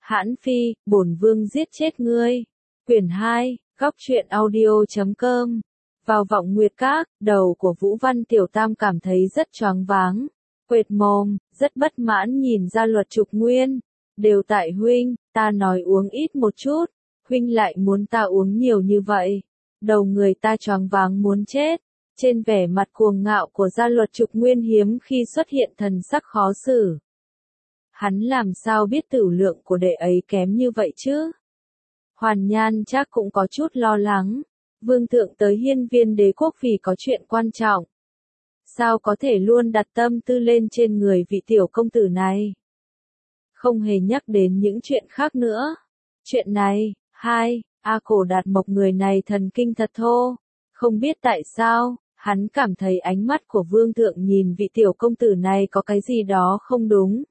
Hãn Phi, bổn vương giết chết ngươi. Quyển 2, góc truyện audio.com. Vào Vọng Nguyệt Các, đầu của Vũ Văn Tiểu Tam cảm thấy rất choáng váng, quệt mồm, rất bất mãn nhìn ra Luật Trục Nguyên. Đều tại huynh, ta nói uống ít một chút, huynh lại muốn ta uống nhiều như vậy. Đầu người ta choáng váng muốn chết. Trên vẻ mặt cuồng ngạo của Gia Luật Trục Nguyên hiếm khi xuất hiện thần sắc khó xử. Hắn làm sao biết tửu lượng của đệ ấy kém như vậy chứ? Hoàn Nhan chắc cũng có chút lo lắng. Vương thượng tới Hiên Viên Đế quốc vì có chuyện quan trọng. Sao có thể luôn đặt tâm tư lên trên người vị tiểu công tử này? Không hề nhắc đến những chuyện khác nữa. Chuyện này, A Cổ Đạt Mộc người này thần kinh thật thô. Không biết tại sao, hắn cảm thấy ánh mắt của vương thượng nhìn vị tiểu công tử này có cái gì đó không đúng.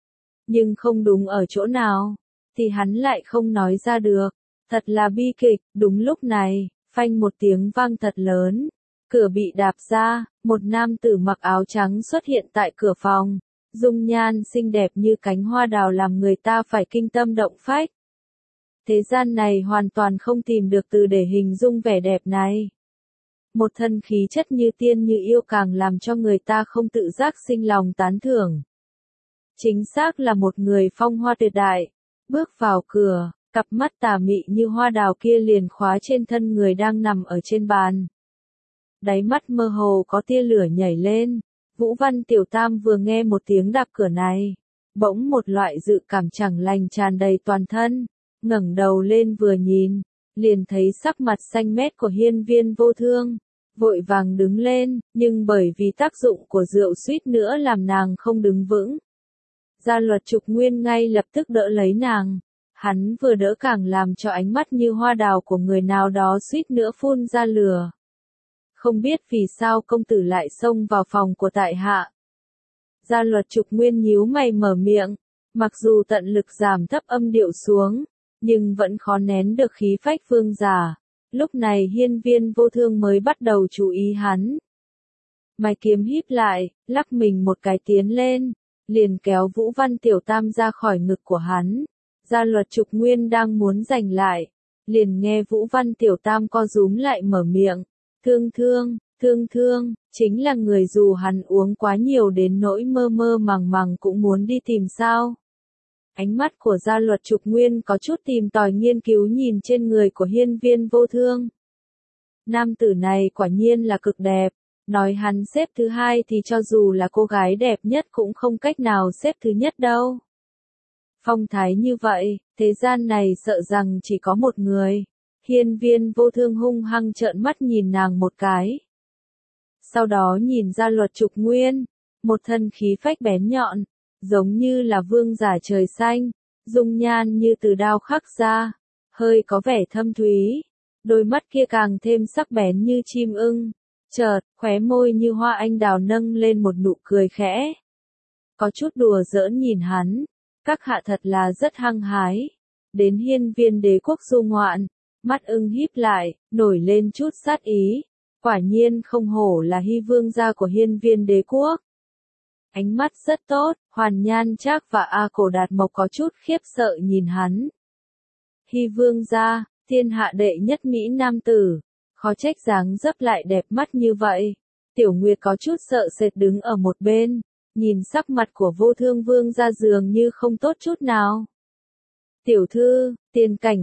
Nhưng không đúng ở chỗ nào, thì hắn lại không nói ra được. Thật là bi kịch. Đúng lúc này, phanh một tiếng vang thật lớn. Cửa bị đạp ra, một nam tử mặc áo trắng xuất hiện tại cửa phòng. Dung nhan xinh đẹp như cánh hoa đào làm người ta phải kinh tâm động phách. Thế gian này hoàn toàn không tìm được từ để hình dung vẻ đẹp này. Một thân khí chất như tiên như yêu càng làm cho người ta không tự giác sinh lòng tán thưởng. Chính xác là một người phong hoa tuyệt đại. Bước vào cửa, cặp mắt tà mị như hoa đào kia liền khóa trên thân người đang nằm ở trên bàn. Đáy mắt mơ hồ có tia lửa nhảy lên. Vũ Văn Tiểu Tam vừa nghe một tiếng đạp cửa này, bỗng một loại dự cảm chẳng lành tràn đầy toàn thân, ngẩng đầu lên vừa nhìn, liền thấy sắc mặt xanh mét của Hiên Viên Vô Thương, vội vàng đứng lên, nhưng bởi vì tác dụng của rượu suýt nữa làm nàng không đứng vững. Gia Luật Trục Nguyên ngay lập tức đỡ lấy nàng, hắn vừa đỡ càng làm cho ánh mắt như hoa đào của người nào đó suýt nữa phun ra lửa. Không biết vì sao công tử lại xông vào phòng của tại hạ. Gia Luật Trục Nguyên nhíu mày mở miệng, mặc dù tận lực giảm thấp âm điệu xuống, nhưng vẫn khó nén được khí phách vương giả. Lúc này Hiên Viên Vô Thương mới bắt đầu chú ý hắn. Mày kiếm híp lại, lắc mình một cái tiến lên, liền kéo Vũ Văn Tiểu Tam ra khỏi ngực của hắn. Gia Luật Trục Nguyên đang muốn giành lại, liền nghe Vũ Văn Tiểu Tam co rúm lại mở miệng. Thương, chính là người dù hắn uống quá nhiều đến nỗi mơ mơ màng màng cũng muốn đi tìm sao. Ánh mắt của Gia Luật Trục Nguyên có chút tìm tòi nghiên cứu nhìn trên người của Hiên Viên Vô Thương. Nam tử này quả nhiên là cực đẹp, nói hắn xếp thứ hai thì cho dù là cô gái đẹp nhất cũng không cách nào xếp thứ nhất đâu. Phong thái như vậy, thế gian này sợ rằng chỉ có một người. Hiên Viên Vô Thương hung hăng trợn mắt nhìn nàng một cái. Sau đó nhìn Gia Luật Trục Nguyên, một thân khí phách bén nhọn, giống như là vương giả trời xanh, dung nhan như từ đao khắc ra, hơi có vẻ thâm thúy, đôi mắt kia càng thêm sắc bén như chim ưng, chợt, khóe môi như hoa anh đào nâng lên một nụ cười khẽ. Có chút đùa giỡn nhìn hắn, các hạ thật là rất hăng hái. Đến Hiên Viên Đế quốc du ngoạn, mắt ưng híp lại, nổi lên chút sát ý. Quả nhiên không hổ là Hy Vương gia của Hiên Viên Đế quốc. Ánh mắt rất tốt, Hoàn Nhan Trác và A Cổ Đạt Mộc có chút khiếp sợ nhìn hắn. Hy Vương gia, thiên hạ đệ nhất mỹ nam tử, khó trách dáng dấp lại đẹp mắt như vậy. Tiểu Nguyệt có chút sợ sệt đứng ở một bên, nhìn sắc mặt của Vô Thương Vương gia dường như không tốt chút nào. Tiểu thư, tiền cảnh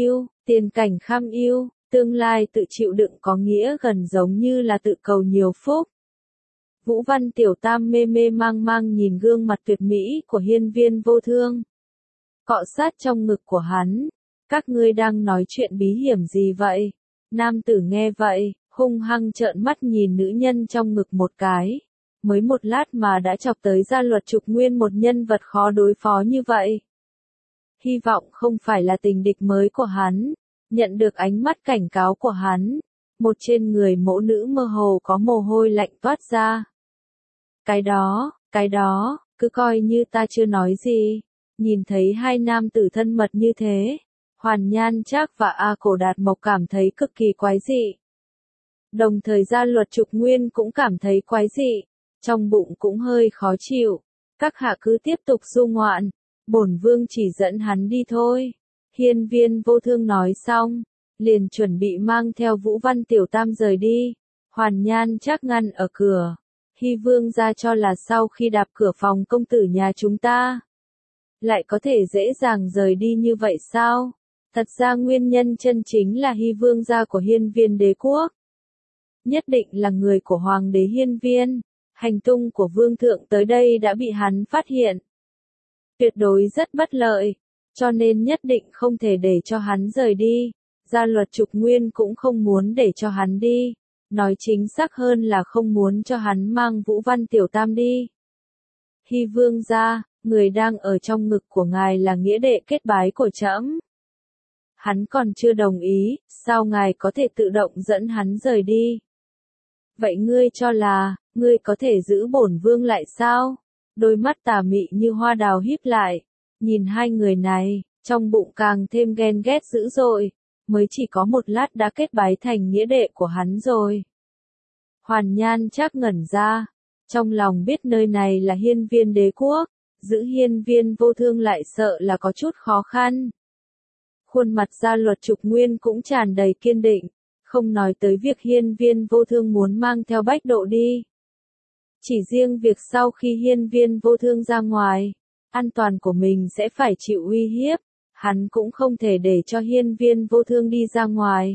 kham yêu, tương lai tự chịu đựng có nghĩa gần giống như là tự cầu nhiều phúc. Vũ Văn Tiểu Tam mê mê mang mang nhìn gương mặt tuyệt mỹ của Hiên Viên Vô Thương. Cọ sát trong ngực của hắn. Các ngươi đang nói chuyện bí hiểm gì vậy? Nam tử nghe vậy, hung hăng trợn mắt nhìn nữ nhân trong ngực một cái. Mới một lát mà đã chọc tới Gia Luật Trục Nguyên một nhân vật khó đối phó như vậy. Hy vọng không phải là tình địch mới của hắn. Nhận được ánh mắt cảnh cáo của hắn, một trên người mẫu nữ mơ hồ có mồ hôi lạnh toát ra. Cái đó, cứ coi như ta chưa nói gì. Nhìn thấy hai nam tử thân mật như thế, Hoàn Nhan Trác và A Cổ Đạt Mộc cảm thấy cực kỳ quái dị. Đồng thời Gia Luật Trục Nguyên cũng cảm thấy quái dị, trong bụng cũng hơi khó chịu. Các hạ cứ tiếp tục du ngoạn, bổn vương chỉ dẫn hắn đi thôi. Hiên Viên Vô Thương nói xong, liền chuẩn bị mang theo Vũ Văn Tiểu Tam rời đi. Hoàn Nhan Trác ngăn ở cửa. Hy vương gia cho là sau khi đạp cửa phòng công tử nhà chúng ta, lại có thể dễ dàng rời đi như vậy sao? Thật ra nguyên nhân chân chính là Hy vương gia của Hiên Viên đế quốc. Nhất định là người của Hoàng đế Hiên Viên. Hành tung của vương thượng tới đây đã bị hắn phát hiện. Tuyệt đối rất bất lợi, cho nên nhất định không thể để cho hắn rời đi. Gia Luật Trục Nguyên cũng không muốn để cho hắn đi. Nói chính xác hơn là không muốn cho hắn mang Vũ Văn Tiểu Tam đi. Hy vương gia, người đang ở trong ngực của ngài là nghĩa đệ kết bái của trẫm. Hắn còn chưa đồng ý, sao ngài có thể tự động dẫn hắn rời đi? Vậy ngươi cho là, ngươi có thể giữ bổn vương lại sao? Đôi mắt tà mị như hoa đào híp lại, nhìn hai người này, trong bụng càng thêm ghen ghét dữ dội, mới chỉ có một lát đã kết bái thành nghĩa đệ của hắn rồi. Hoàn Nhan Trác ngẩn ra, trong lòng biết nơi này là Hiên Viên đế quốc, giữ Hiên Viên Vô Thương lại sợ là có chút khó khăn. Khuôn mặt Gia Luật Trục Nguyên cũng tràn đầy kiên định, không nói tới việc Hiên Viên Vô Thương muốn mang theo Bách Độ đi. Chỉ riêng việc sau khi Hiên Viên Vô Thương ra ngoài, an toàn của mình sẽ phải chịu uy hiếp, hắn cũng không thể để cho Hiên Viên Vô Thương đi ra ngoài.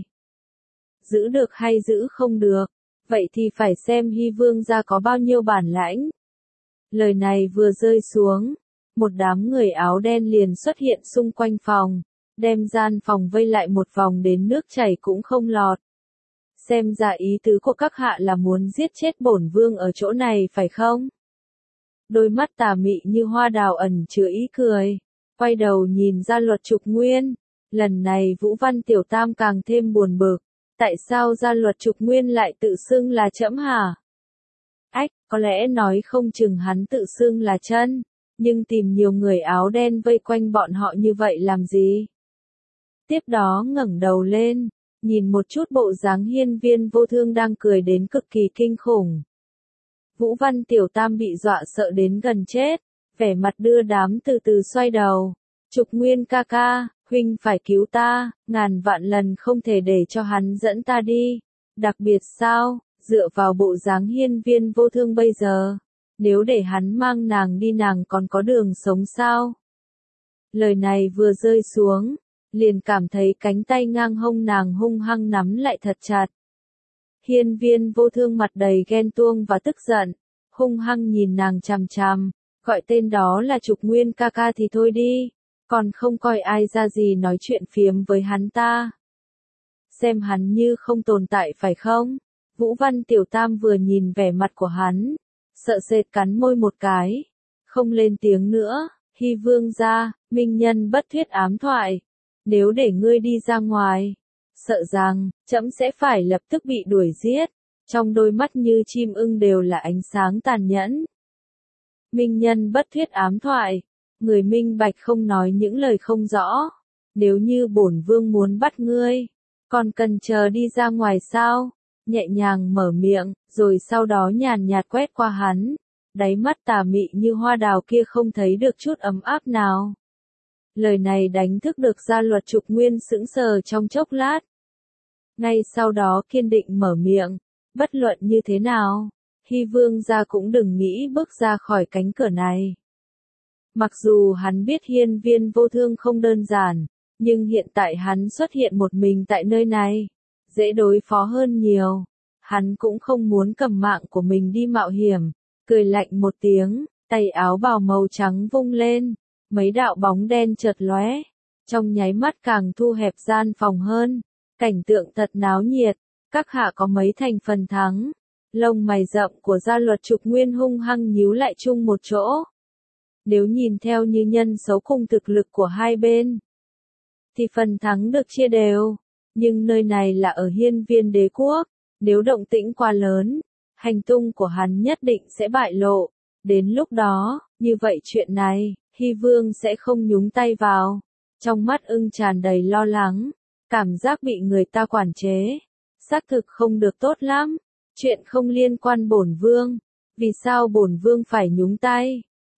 Giữ được hay giữ không được, vậy thì phải xem Hy vương gia có bao nhiêu bản lãnh. Lời này vừa rơi xuống, một đám người áo đen liền xuất hiện xung quanh phòng, đem gian phòng vây lại một vòng đến nước chảy cũng không lọt. Xem ra ý tứ của các hạ là muốn giết chết bổn vương ở chỗ này phải không? Đôi mắt tà mị như hoa đào ẩn chứa ý cười, quay đầu nhìn Gia Luật Trục Nguyên, lần này Vũ Văn Tiểu Tam càng thêm buồn bực, tại sao Gia Luật Trục Nguyên lại tự xưng là trẫm hả? Ách, có lẽ nói không chừng hắn tự xưng là chân, nhưng tìm nhiều người áo đen vây quanh bọn họ như vậy làm gì? Tiếp đó ngẩng đầu lên, nhìn một chút bộ dáng Hiên Viên Vô Thương đang cười đến cực kỳ kinh khủng. Vũ Văn Tiểu Tam bị dọa sợ đến gần chết, vẻ mặt đưa đám từ từ xoay đầu. Trục Nguyên ca ca, huynh phải cứu ta, ngàn vạn lần không thể để cho hắn dẫn ta đi. Đặc biệt sao, dựa vào bộ dáng Hiên Viên Vô Thương bây giờ, nếu để hắn mang nàng đi nàng còn có đường sống sao? Lời này vừa rơi xuống, liền cảm thấy cánh tay ngang hông nàng hung hăng nắm lại thật chặt. Hiên Viên Vô Thương mặt đầy ghen tuông và tức giận, hung hăng nhìn nàng chằm chằm, gọi tên đó là Trục Nguyên ca ca thì thôi đi, còn không coi ai ra gì nói chuyện phiếm với hắn ta. Xem hắn như không tồn tại phải không? Vũ Văn Tiểu Tam vừa nhìn vẻ mặt của hắn, sợ sệt cắn môi một cái, không lên tiếng nữa. Hy vương gia, minh nhân bất thuyết ám thoại, nếu để ngươi đi ra ngoài, sợ rằng trẫm sẽ phải lập tức bị đuổi giết. Trong đôi mắt như chim ưng đều là ánh sáng tàn nhẫn. Minh nhân bất thuyết ám thoại, người minh bạch không nói những lời không rõ. Nếu như bổn vương muốn bắt ngươi, còn cần chờ đi ra ngoài sao? Nhẹ nhàng mở miệng, rồi sau đó nhàn nhạt quét qua hắn. Đáy mắt tà mị như hoa đào kia không thấy được chút ấm áp nào. Lời này đánh thức được Gia Luật Trục Nguyên sững sờ trong chốc lát. Ngay sau đó kiên định mở miệng, bất luận như thế nào, Hy vương gia cũng đừng nghĩ bước ra khỏi cánh cửa này. Mặc dù hắn biết Hiên Viên Vô Thương không đơn giản, nhưng hiện tại hắn xuất hiện một mình tại nơi này, dễ đối phó hơn nhiều. Hắn cũng không muốn cầm mạng của mình đi mạo hiểm, cười lạnh một tiếng, tay áo bào màu trắng vung lên, mấy đạo bóng đen chợt lóe, trong nháy mắt càng thu hẹp gian phòng hơn. Cảnh tượng thật náo nhiệt, các hạ có mấy thành phần thắng. Lông mày rậm của Gia Luật Trục Nguyên hung hăng nhíu lại chung một chỗ. Nếu nhìn theo như nhân số cùng thực lực của hai bên, thì phần thắng được chia đều. Nhưng nơi này là ở Hiên Viên đế quốc, nếu động tĩnh quá lớn, hành tung của hắn nhất định sẽ bại lộ. Đến lúc đó, như vậy chuyện này, Hy vương sẽ không nhúng tay vào. Trong mắt ưng tràn đầy lo lắng, cảm giác bị người ta quản chế. Xác thực không được tốt lắm. Chuyện không liên quan bổn vương. Vì sao bổn vương phải nhúng tay?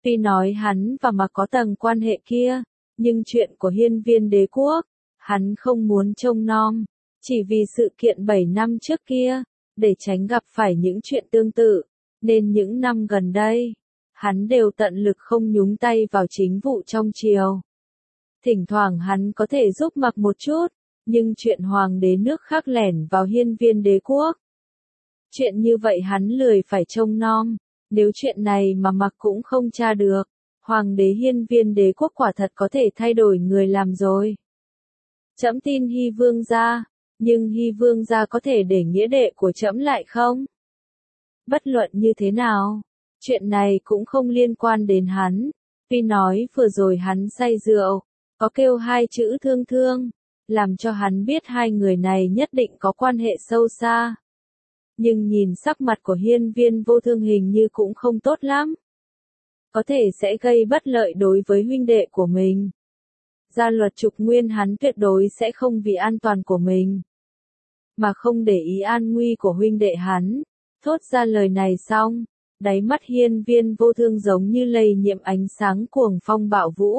Tuy nói hắn và Mạc có tầng quan hệ kia, nhưng chuyện của hiên viên đế quốc, hắn không muốn trông nom, chỉ vì sự kiện 7 năm trước kia, để tránh gặp phải những chuyện tương tự, nên những năm gần đây, hắn đều tận lực không nhúng tay vào chính vụ trong triều. Thỉnh thoảng hắn có thể giúp Mạc một chút, nhưng chuyện hoàng đế nước khác lẻn vào hiên viên đế quốc. Chuyện như vậy hắn lười phải trông nom, nếu chuyện này mà Mạc cũng không tra được, hoàng đế hiên viên đế quốc quả thật có thể thay đổi người làm rồi. Trẫm tin Hy vương gia, nhưng Hy vương gia có thể để nghĩa đệ của trẫm lại không? Bất luận như thế nào, chuyện này cũng không liên quan đến hắn. Tuy nói vừa rồi hắn say rượu, có kêu hai chữ thương thương, làm cho hắn biết hai người này nhất định có quan hệ sâu xa. Nhưng nhìn sắc mặt của hiên viên vô thương hình như cũng không tốt lắm. Có thể sẽ gây bất lợi đối với huynh đệ của mình. Gia luật Trục Nguyên hắn tuyệt đối sẽ không vì an toàn của mình, mà không để ý an nguy của huynh đệ hắn. Thốt ra lời này xong, đáy mắt hiên viên vô thương giống như lây nhiễm ánh sáng cuồng phong bạo vũ.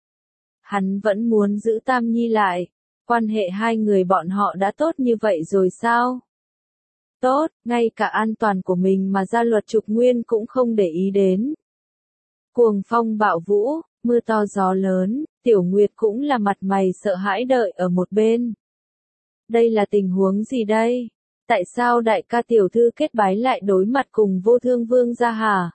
Hắn vẫn muốn giữ Tam Nhi lại, quan hệ hai người bọn họ đã tốt như vậy rồi sao? Tốt, ngay cả an toàn của mình mà Gia luật Trục Nguyên cũng không để ý đến. Cuồng phong bạo vũ, mưa to gió lớn, Tiểu Nguyệt cũng là mặt mày sợ hãi đợi ở một bên. Đây là tình huống gì đây? Tại sao đại ca tiểu thư kết bái lại đối mặt cùng vô thương vương gia hả?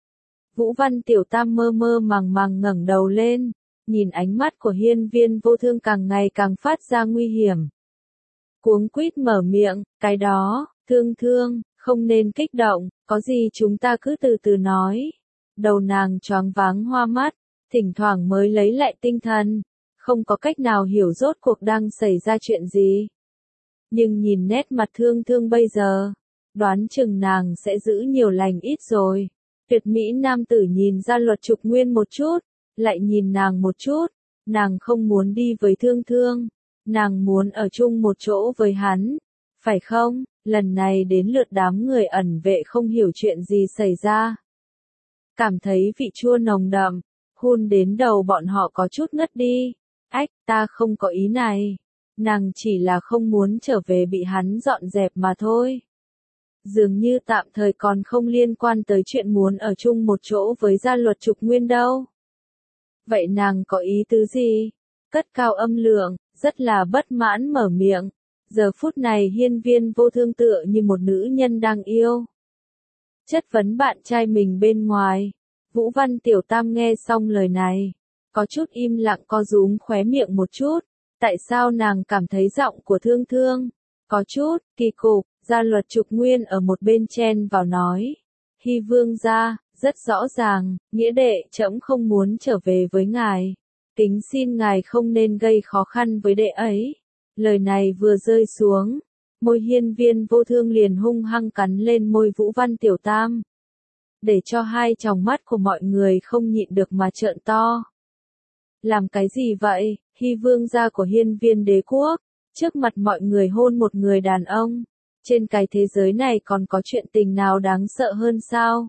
Vũ Văn Tiểu Tam mơ mơ màng màng ngẩng đầu lên, nhìn ánh mắt của hiên viên vô thương càng ngày càng phát ra nguy hiểm. Cuống quýt mở miệng, cái đó, thương thương, không nên kích động, có gì chúng ta cứ từ từ nói. Đầu nàng choáng váng hoa mắt, thỉnh thoảng mới lấy lại tinh thần, không có cách nào hiểu rốt cuộc đang xảy ra chuyện gì. Nhưng nhìn nét mặt thương thương bây giờ, đoán chừng nàng sẽ giữ nhiều lành ít rồi. Tuyệt mỹ nam tử nhìn Gia luật Trục Nguyên một chút, lại nhìn nàng một chút, nàng không muốn đi với thương thương, nàng muốn ở chung một chỗ với hắn, phải không? Lần này đến lượt đám người ẩn vệ không hiểu chuyện gì xảy ra. Cảm thấy vị chua nồng đậm, hun đến đầu bọn họ có chút ngất đi. Ách, ta không có ý này. Nàng chỉ là không muốn trở về bị hắn dọn dẹp mà thôi. Dường như tạm thời còn không liên quan tới chuyện muốn ở chung một chỗ với Gia luật Trục Nguyên đâu. Vậy nàng có ý tứ gì? Cất cao âm lượng, rất là bất mãn mở miệng. Giờ phút này hiên viên vô thương tựa như một nữ nhân đang yêu. Chất vấn bạn trai mình bên ngoài. Vũ Văn Tiểu Tam nghe xong lời này, có chút im lặng co rúm khóe miệng một chút. Tại sao nàng cảm thấy giọng của thương thương có chút kỳ cục? Gia luật Trục Nguyên ở một bên chen vào nói. Hy vương gia, rất rõ ràng, nghĩa đệ trẫm không muốn trở về với ngài. Kính xin ngài không nên gây khó khăn với đệ ấy. Lời này vừa rơi xuống, môi hiên viên vô thương liền hung hăng cắn lên môi Vũ Văn Tiểu Tam. Để cho hai tròng mắt của mọi người không nhịn được mà trợn to. Làm cái gì vậy? Hy vương gia của hiên viên đế quốc, trước mặt mọi người hôn một người đàn ông. Trên cái thế giới này còn có chuyện tình nào đáng sợ hơn sao?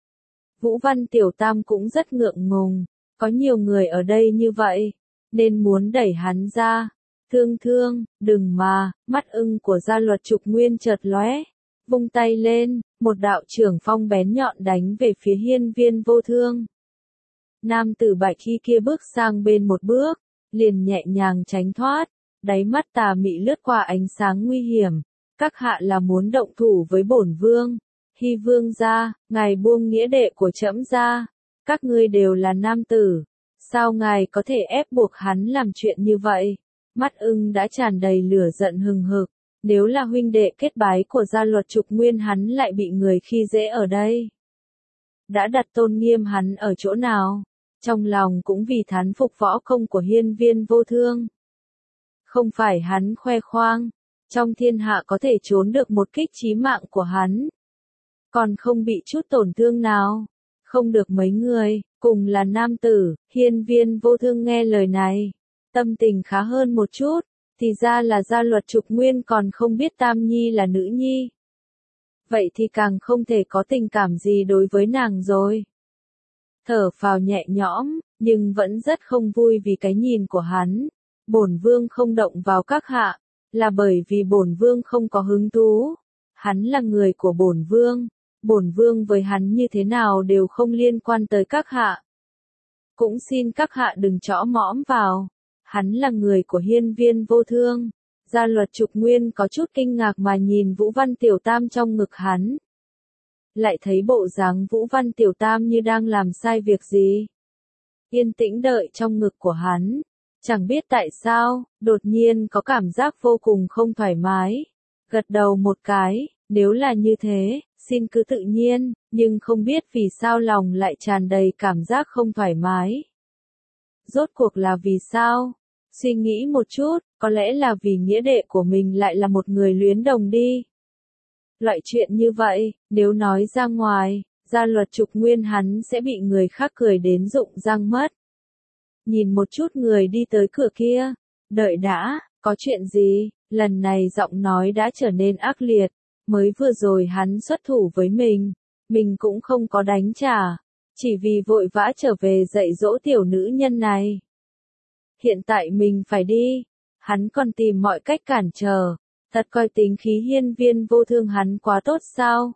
Vũ Văn Tiểu Tam cũng rất ngượng ngùng, có nhiều người ở đây như vậy, nên muốn đẩy hắn ra. Thương thương, đừng mà, mắt ưng của Gia luật Trục Nguyên chợt lóe, vung tay lên, một đạo trưởng phong bén nhọn đánh về phía hiên viên vô thương. Nam tử bạch khi kia bước sang bên một bước, liền nhẹ nhàng tránh thoát, đáy mắt tà mị lướt qua ánh sáng nguy hiểm. Các hạ là muốn động thủ với bổn vương. Hy vương gia, ngài buông nghĩa đệ của trẫm ra. Các ngươi đều là nam tử. Sao ngài có thể ép buộc hắn làm chuyện như vậy? Mắt ưng đã tràn đầy lửa giận hừng hực. Nếu là huynh đệ kết bái của Gia luật Trục Nguyên hắn lại bị người khi dễ ở đây. Đã đặt tôn nghiêm hắn ở chỗ nào? Trong lòng cũng vì thán phục võ công của hiên viên vô thương. Không phải hắn khoe khoang. Trong thiên hạ có thể trốn được một kích chí mạng của hắn. Còn không bị chút tổn thương nào. Không được mấy người, cùng là nam tử, hiên viên vô thương nghe lời này. Tâm tình khá hơn một chút, thì ra là Gia luật Trục Nguyên còn không biết Tam Nhi là nữ nhi. Vậy thì càng không thể có tình cảm gì đối với nàng rồi. thở phào nhẹ nhõm, nhưng vẫn rất không vui vì cái nhìn của hắn. Bổn vương không động vào các hạ, là bởi vì bổn vương không có hứng thú. Hắn là người của bổn vương với hắn như thế nào đều không liên quan tới các hạ. Cũng xin các hạ đừng chõ mõm vào. Hắn là người của hiên viên vô thương. Gia Luật Trục Nguyên có chút kinh ngạc mà nhìn Vũ Văn Tiểu Tam trong ngực hắn. Lại thấy bộ dáng Vũ Văn Tiểu Tam như đang làm sai việc gì. Yên tĩnh đợi trong ngực của hắn. Chẳng biết tại sao, đột nhiên có cảm giác vô cùng không thoải mái. Gật đầu một cái, nếu là như thế, xin cứ tự nhiên, nhưng không biết vì sao lòng lại tràn đầy cảm giác không thoải mái. Rốt cuộc là vì sao? Suy nghĩ một chút, có lẽ là vì nghĩa đệ của mình lại là một người luyến đồng đi. Loại chuyện như vậy, nếu nói ra ngoài, Gia Luật Trục Nguyên hắn sẽ bị người khác cười đến rụng răng mất. Nhìn một chút người đi tới cửa kia, đợi đã, có chuyện gì, lần này giọng nói đã trở nên ác liệt, mới vừa rồi hắn xuất thủ với mình cũng không có đánh trả, chỉ vì vội vã trở về dạy dỗ tiểu nữ nhân này. Hiện tại mình phải đi, hắn còn tìm mọi cách cản trở, thật coi tính khí hiên viên vô thương hắn quá tốt sao?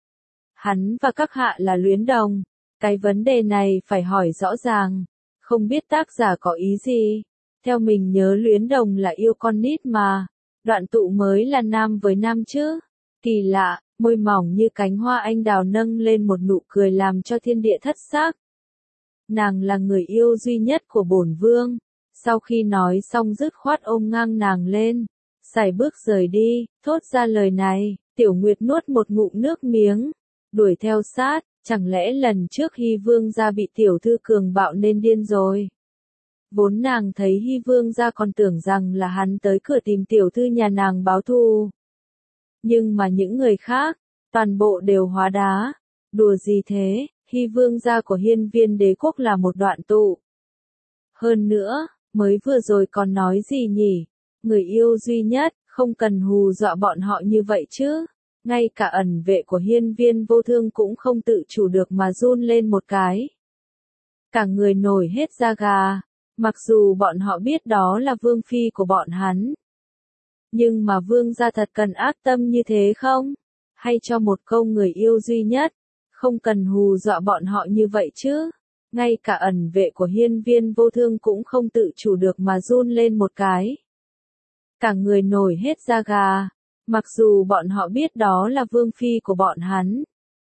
Hắn và các hạ là luyến đồng, cái vấn đề này phải hỏi rõ ràng, không biết tác giả có ý gì. Theo mình nhớ luyến đồng là yêu con nít mà, đoạn tụ mới là nam với nam chứ. Kỳ lạ, môi mỏng như cánh hoa anh đào nâng lên một nụ cười làm cho thiên địa thất sắc. Nàng là người yêu duy nhất của bổn vương. Sau khi nói xong dứt khoát ôm ngang nàng lên, sải bước rời đi, thốt ra lời này, Tiểu Nguyệt nuốt một ngụm nước miếng, đuổi theo sát, chẳng lẽ lần trước Hy Vương gia bị tiểu thư cường bạo nên điên rồi. Vốn nàng thấy Hy Vương gia còn tưởng rằng là hắn tới cửa tìm tiểu thư nhà nàng báo thù. Nhưng mà những người khác, toàn bộ đều hóa đá. Đùa gì thế, Hy Vương gia của hiên viên đế quốc là một đoạn tụ. Hơn nữa, mới vừa rồi còn nói gì nhỉ? Người yêu duy nhất, không cần hù dọa bọn họ như vậy chứ. Ngay cả ẩn vệ của hiên viên vô thương cũng không tự chủ được mà run lên một cái. Cả người nổi hết da gà, mặc dù bọn họ biết đó là vương phi của bọn hắn. Nhưng mà vương gia thật cần ác tâm như thế không? Hay cho một câu người yêu duy nhất, không cần hù dọa bọn họ như vậy chứ. Ngay cả ẩn vệ của hiên viên vô thương cũng không tự chủ được mà run lên một cái. Cả người nổi hết da gà, mặc dù bọn họ biết đó là vương phi của bọn hắn.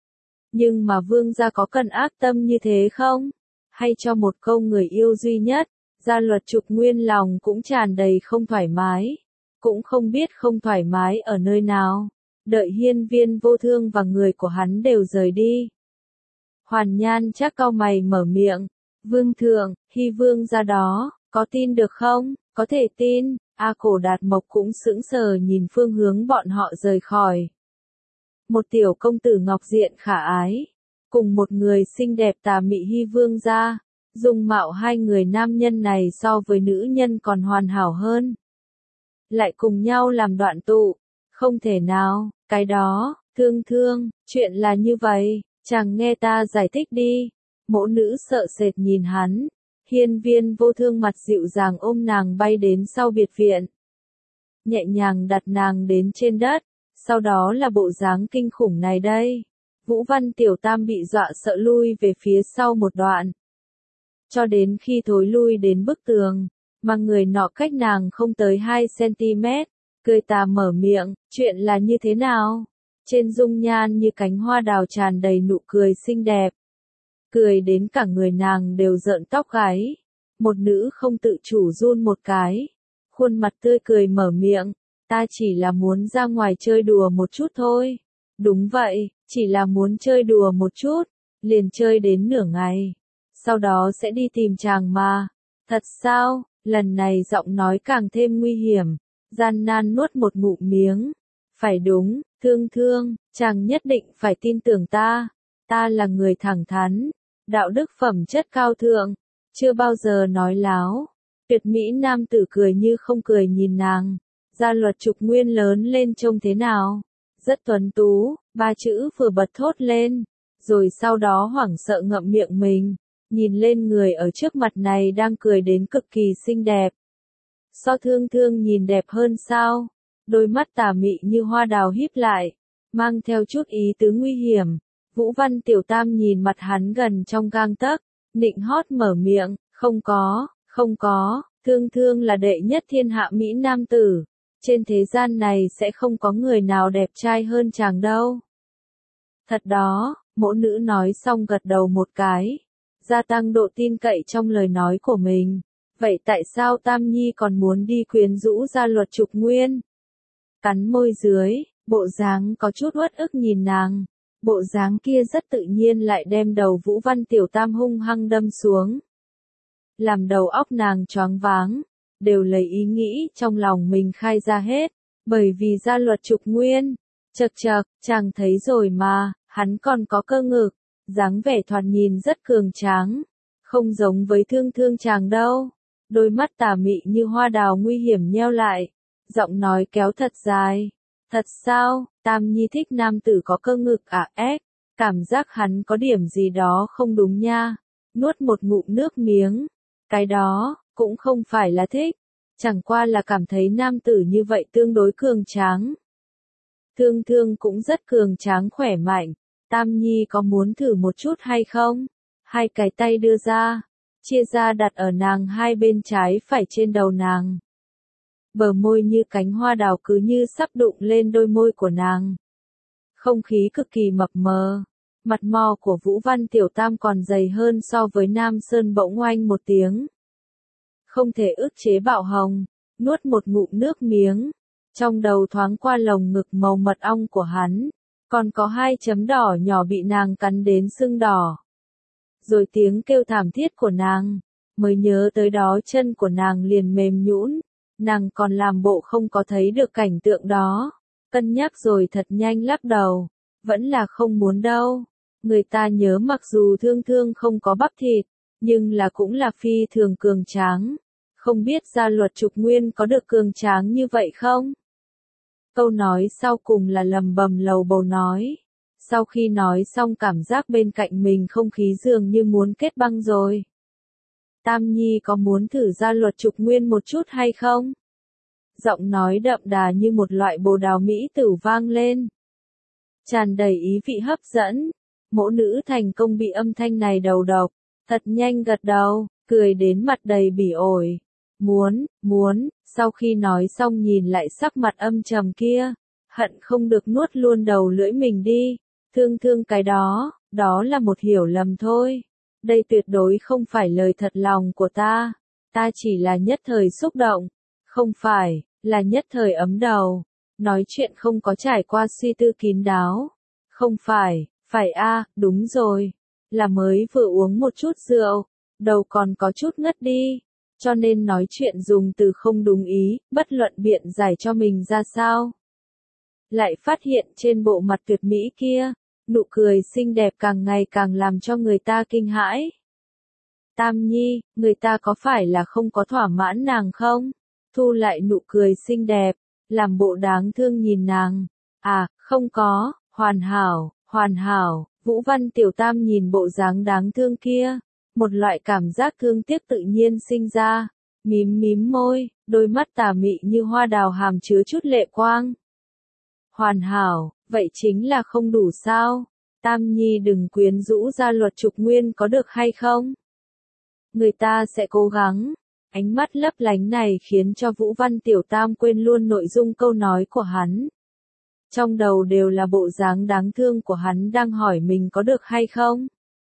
Nhưng mà vương gia có cần ác tâm như thế không? Hay cho một câu người yêu duy nhất, Gia Luật Trục Nguyên lòng cũng tràn đầy không thoải mái. Cũng không biết không thoải mái ở nơi nào. Đợi hiên viên vô thương và người của hắn đều rời đi. Hoàn Nhan chắc cau mày mở miệng. Vương thượng, Hy Vương gia đó, có tin được không? Có thể tin. A Cổ Đạt Mộc cũng sững sờ nhìn phương hướng bọn họ rời khỏi. Một tiểu công tử ngọc diện khả ái, cùng một người xinh đẹp tà mị Hy Vương gia, dung mạo hai người nam nhân này so với nữ nhân còn hoàn hảo hơn. Lại cùng nhau làm đoạn tụ, không thể nào, cái đó, thương, chuyện là như vậy, chàng nghe ta giải thích đi. Mỗ nữ sợ sệt nhìn hắn. Hiên viên vô thương mặt dịu dàng ôm nàng bay đến sau biệt viện. Nhẹ nhàng đặt nàng đến trên đất, sau đó là bộ dáng kinh khủng này đây. Vũ Văn Tiểu Tam bị dọa sợ lui về phía sau một đoạn. Cho đến khi thối lui đến bức tường, mà người nọ cách nàng không tới 2 cm, cười tà mở miệng, chuyện là như thế nào? Trên dung nhan như cánh hoa đào tràn đầy nụ cười xinh đẹp. Cười đến cả người nàng đều rợn tóc gáy. Một nữ không tự chủ run một cái. Khuôn mặt tươi cười mở miệng, ta chỉ là muốn ra ngoài chơi đùa một chút thôi. Đúng vậy, chỉ là muốn chơi đùa một chút, liền chơi đến nửa ngày. Sau đó sẽ đi tìm chàng mà. Thật sao? Lần này giọng nói càng thêm nguy hiểm. Gian nan nuốt một ngụm miếng. Phải đúng, thương, chàng nhất định phải tin tưởng ta. Ta là người thẳng thắn, đạo đức phẩm chất cao thượng, chưa bao giờ nói láo. Tuyệt mỹ nam tử cười như không cười nhìn nàng. Gia Luật Trục Nguyên lớn lên trông thế nào? Rất tuấn tú, 3 chữ vừa bật thốt lên, rồi sau đó hoảng sợ ngậm miệng mình. nhìn lên người ở trước mặt này đang cười đến cực kỳ xinh đẹp. So Thương Thương nhìn đẹp hơn sao? Đôi mắt tà mị như hoa đào híp lại, mang theo chút ý tứ nguy hiểm. Vũ Văn Tiểu Tam nhìn mặt hắn gần trong gang tấc, nịnh hót mở miệng, không có, Thương Thương là đệ nhất thiên hạ Mỹ nam tử. Trên thế gian này sẽ không có người nào đẹp trai hơn chàng đâu. Thật đó, mỗ nữ nói xong gật đầu một cái, gia tăng độ tin cậy trong lời nói của mình. Vậy tại sao Tam Nhi còn muốn đi quyến rũ Gia Luật Trục Nguyên? Cắn môi dưới, bộ dáng có chút uất ức nhìn nàng. Bộ dáng kia rất tự nhiên lại đem đầu Vũ Văn Tiểu Tam hung hăng đâm xuống. Làm đầu óc nàng choáng váng, đều lấy ý nghĩ trong lòng mình khai ra hết, bởi vì Gia Luật Trục Nguyên. Chậc chậc, chàng thấy rồi mà, hắn còn có cơ ngực, dáng vẻ thoạt nhìn rất cường tráng, không giống với Thương Thương chàng đâu. Đôi mắt tà mị như hoa đào nguy hiểm nheo lại, giọng nói kéo thật dài. Thật sao, Tam Nhi thích nam tử có cơ ngực à? Cảm giác hắn có điểm gì đó không đúng nha. Nuốt một ngụm nước miếng. Cái đó, cũng không phải là thích. Chẳng qua là cảm thấy nam tử như vậy tương đối cường tráng. Thương Thương cũng rất cường tráng khỏe mạnh. Tam Nhi có muốn thử một chút hay không? Hai cái tay đưa ra, chia ra đặt ở nàng hai bên trái phải trên đầu nàng. Bờ môi như cánh hoa đào cứ như sắp đụng lên đôi môi của nàng. Không khí cực kỳ mập mờ. Mặt mò của Vũ Văn Tiểu Tam còn dày hơn so với Nam Sơn bỗng oanh một tiếng. Không thể ức chế bạo hồng, nuốt một ngụm nước miếng. Trong đầu thoáng qua lồng ngực màu mật ong của hắn. Còn có hai chấm đỏ nhỏ bị nàng cắn đến sưng đỏ. Rồi tiếng kêu thảm thiết của nàng. Mới nhớ tới đó chân của nàng liền mềm nhũn. Nàng còn làm bộ không có thấy được cảnh tượng đó. Cân nhắc rồi thật nhanh lắc đầu. Vẫn là không muốn đâu. Người ta nhớ mặc dù Thương Thương không có bắp thịt, nhưng là cũng là phi thường cường tráng. Không biết Gia Luật Trục Nguyên có được cường tráng như vậy không? Câu nói sau cùng là lầm bầm lầu bầu nói. Sau khi nói xong cảm giác bên cạnh mình không khí dường như muốn kết băng rồi. Tam Nhi có muốn thử Gia Luật Trục Nguyên một chút hay không? Giọng nói đậm đà như một loại bồ đào mỹ tử vang lên. Tràn đầy ý vị hấp dẫn. Mỗ nữ thành công bị âm thanh này đầu độc. Thật nhanh gật đầu, cười đến mặt đầy bỉ ổi. Muốn, sau khi nói xong nhìn lại sắc mặt âm trầm kia. Hận không được nuốt luôn đầu lưỡi mình đi. Thương Thương cái đó là một hiểu lầm thôi. Đây tuyệt đối không phải lời thật lòng của ta. Ta chỉ là nhất thời xúc động. Không phải, là nhất thời ấm đầu. Nói chuyện không có trải qua suy tư kín đáo. Không phải, đúng rồi. Là mới vừa uống một chút rượu. Đầu còn có chút ngất đi. Cho nên nói chuyện dùng từ không đúng ý, bất luận biện giải cho mình ra sao. Lại phát hiện trên bộ mặt tuyệt mỹ kia, nụ cười xinh đẹp càng ngày càng làm cho người ta kinh hãi. Tam Nhi, người ta có phải là không có thỏa mãn nàng không? Thu lại nụ cười xinh đẹp, làm bộ đáng thương nhìn nàng. À, không có, hoàn hảo, Vũ Văn Tiểu Tam nhìn bộ dáng đáng thương kia. Một loại cảm giác thương tiếc tự nhiên sinh ra. Mím môi, đôi mắt tà mị như hoa đào hàm chứa chút lệ quang. Hoàn hảo, vậy chính là không đủ sao? Tam Nhi đừng quyến rũ Gia Luật Trục Nguyên có được hay không? Người ta sẽ cố gắng. Ánh mắt lấp lánh này khiến cho Vũ Văn Tiểu Tam quên luôn nội dung câu nói của hắn. Trong đầu đều là bộ dáng đáng thương của hắn đang hỏi mình có được hay không?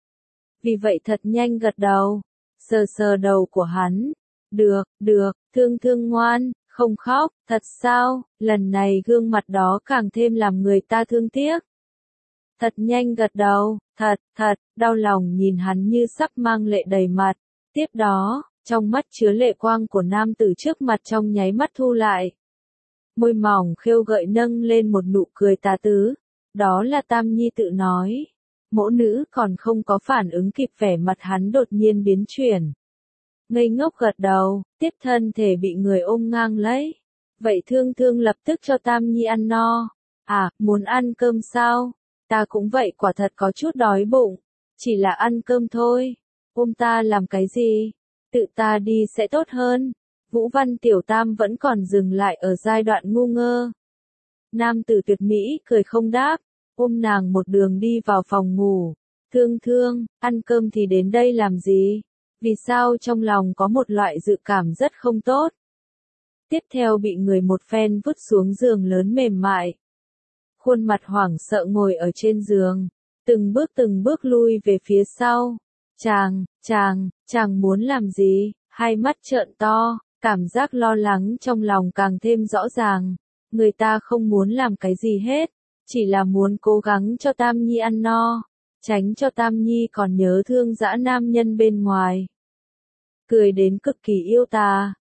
Vì vậy thật nhanh gật đầu. Sờ đầu của hắn. Được, Thương Thương ngoan, không khóc, thật sao? Lần này gương mặt đó càng thêm làm người ta thương tiếc. Thật nhanh gật đầu, thật, đau lòng nhìn hắn như sắp mang lệ đầy mặt. Tiếp đó, trong mắt chứa lệ quang của nam tử trước mặt trong nháy mắt thu lại. Môi mỏng khêu gợi nâng lên một nụ cười tà tứ. Đó là Tam Nhi tự nói. Mỗ nữ còn không có phản ứng kịp vẻ mặt hắn đột nhiên biến chuyển. Ngây ngốc gật đầu, tiếp thân thể bị người ôm ngang lấy. Vậy Thương Thương lập tức cho Tam Nhi ăn no. À, muốn ăn cơm sao? Ta cũng vậy quả thật có chút đói bụng. Chỉ là ăn cơm thôi. Ôm ta làm cái gì? Tự ta đi sẽ tốt hơn. Vũ Văn Tiểu Tam vẫn còn dừng lại ở giai đoạn ngu ngơ. Nam tử tuyệt mỹ cười không đáp, ôm nàng một đường đi vào phòng ngủ. Thương thương, ăn cơm thì đến đây làm gì? Vì sao trong lòng có một loại dự cảm rất không tốt? Tiếp theo bị người một phen vứt xuống giường lớn mềm mại. Khuôn mặt hoảng sợ ngồi ở trên giường, từng bước lui về phía sau. Chàng muốn làm gì? Hai mắt trợn to, cảm giác lo lắng trong lòng càng thêm rõ ràng. Người ta không muốn làm cái gì hết, chỉ là muốn cố gắng cho Tam Nhi ăn no, tránh cho Tam Nhi còn nhớ thương dã nam nhân bên ngoài. Cười đến cực kỳ yêu ta.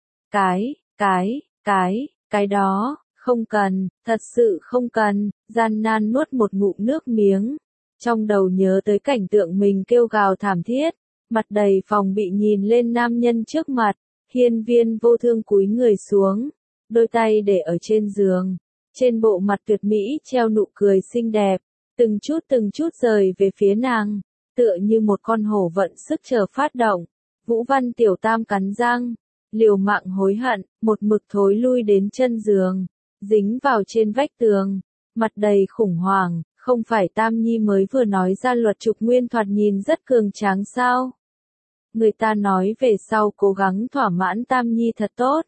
Cái đó, không cần, thật sự không cần, gian nan nuốt một ngụm nước miếng. Trong đầu nhớ tới cảnh tượng mình kêu gào thảm thiết, mặt đầy phòng bị nhìn lên nam nhân trước mặt, Hiên Viên Vô Thương cúi người xuống, đôi tay để ở trên giường, trên bộ mặt tuyệt mỹ treo nụ cười xinh đẹp, từng chút rời về phía nàng, tựa như một con hổ vận sức chờ phát động. Vũ Văn Tiểu Tam cắn răng, liều mạng hối hận, một mực thối lui đến chân giường, dính vào trên vách tường, mặt đầy khủng hoảng, không phải Tam Nhi mới vừa nói ra luật trục nguyên thoạt nhìn rất cường tráng sao? Người ta nói về sau cố gắng thỏa mãn Tam Nhi thật tốt.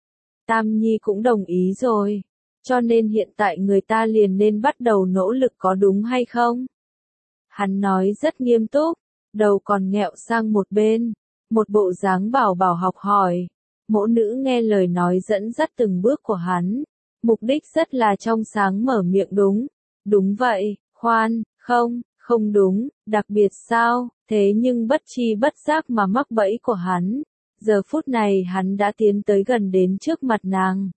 Tam Nhi cũng đồng ý rồi, cho nên hiện tại người ta liền nên bắt đầu nỗ lực có đúng hay không? Hắn nói rất nghiêm túc, đầu còn nghẹo sang một bên, một bộ dáng bảo bảo học hỏi. Mẫu nữ nghe lời nói dẫn dắt từng bước của hắn, mục đích rất là trong sáng mở miệng đúng vậy, khoan, không đúng, đặc biệt sao, thế nhưng bất chi bất giác mà mắc bẫy của hắn. Giờ phút này hắn đã tiến tới gần đến trước mặt nàng.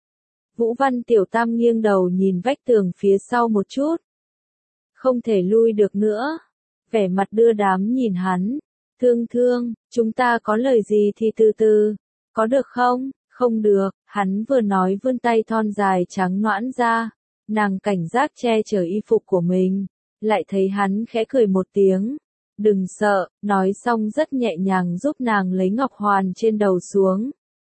Vũ Văn Tiểu Tam nghiêng đầu nhìn vách tường phía sau một chút. Không thể lui được nữa. Vẻ mặt đưa đám nhìn hắn. Thương, chúng ta có lời gì thì từ từ. Có được không? Không được, hắn vừa nói vươn tay thon dài trắng nõn ra. Nàng cảnh giác che chở y phục của mình. Lại thấy hắn khẽ cười một tiếng. Đừng sợ, nói xong rất nhẹ nhàng giúp nàng lấy ngọc hoàn trên đầu xuống.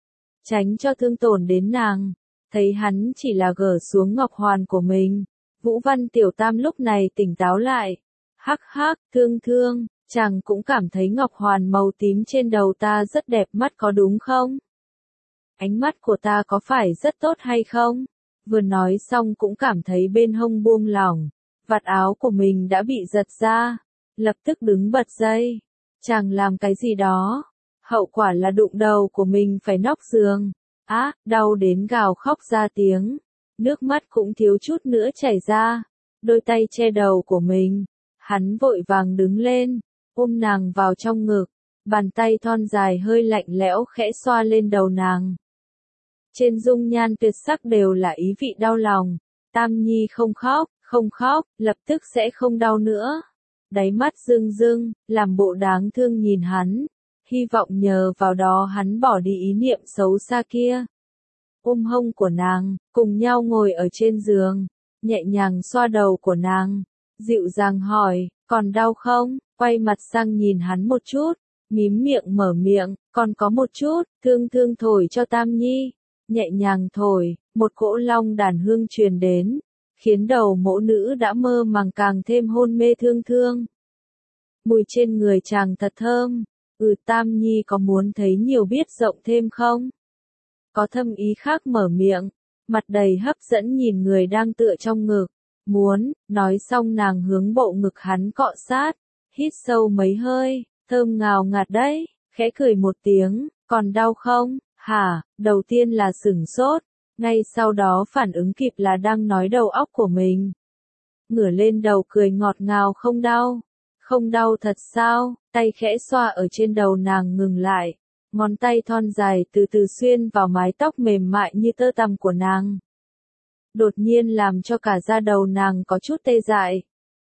Tránh cho thương tổn đến nàng. Thấy hắn chỉ là gỡ xuống ngọc hoàn của mình. Vũ Văn Tiểu Tam lúc này tỉnh táo lại. Hắc, thương, chàng cũng cảm thấy ngọc hoàn màu tím trên đầu ta rất đẹp mắt có đúng không? Ánh mắt của ta có phải rất tốt hay không? Vừa nói xong cũng cảm thấy bên hông buông lỏng. Vạt áo của mình đã bị giật ra. Lập tức đứng bật dậy. Chàng làm cái gì đó? Hậu quả là đụng đầu của mình phải nóc giường. Đau đến gào khóc ra tiếng. Nước mắt cũng thiếu chút nữa chảy ra. Đôi tay che đầu của mình. Hắn vội vàng đứng lên, ôm nàng vào trong ngực. Bàn tay thon dài hơi lạnh lẽo khẽ xoa lên đầu nàng. Trên dung nhan tuyệt sắc đều là ý vị đau lòng. Tam Nhi không khóc, lập tức sẽ không đau nữa. Đáy mắt rưng, làm bộ đáng thương nhìn hắn. Hy vọng nhờ vào đó hắn bỏ đi ý niệm xấu xa kia. Ôm hông của nàng, cùng nhau ngồi ở trên giường, nhẹ nhàng xoa đầu của nàng, dịu dàng hỏi, còn đau không? Quay mặt sang nhìn hắn một chút, mím miệng mở miệng, còn có một chút, thương thổi cho Tam Nhi. Nhẹ nhàng thổi, một cỗ long đàn hương truyền đến, khiến đầu mẫu nữ đã mơ màng càng thêm hôn mê thương. Mùi trên người chàng thật thơm. Tam Nhi có muốn thấy nhiều biết rộng thêm không? Có thâm ý khác mở miệng, mặt đầy hấp dẫn nhìn người đang tựa trong ngực. Muốn, nói xong nàng hướng bộ ngực hắn cọ sát, hít sâu mấy hơi, thơm ngào ngạt đấy, khẽ cười một tiếng, còn đau không? Hả? Đầu tiên là sửng sốt, ngay sau đó phản ứng kịp là đang nói đầu óc của mình. Ngửa lên đầu cười ngọt ngào, không đau thật sao? Tay khẽ xoa ở trên đầu nàng ngừng lại, ngón tay thon dài từ từ xuyên vào mái tóc mềm mại như tơ tằm của nàng. Đột nhiên làm cho cả da đầu nàng có chút tê dại.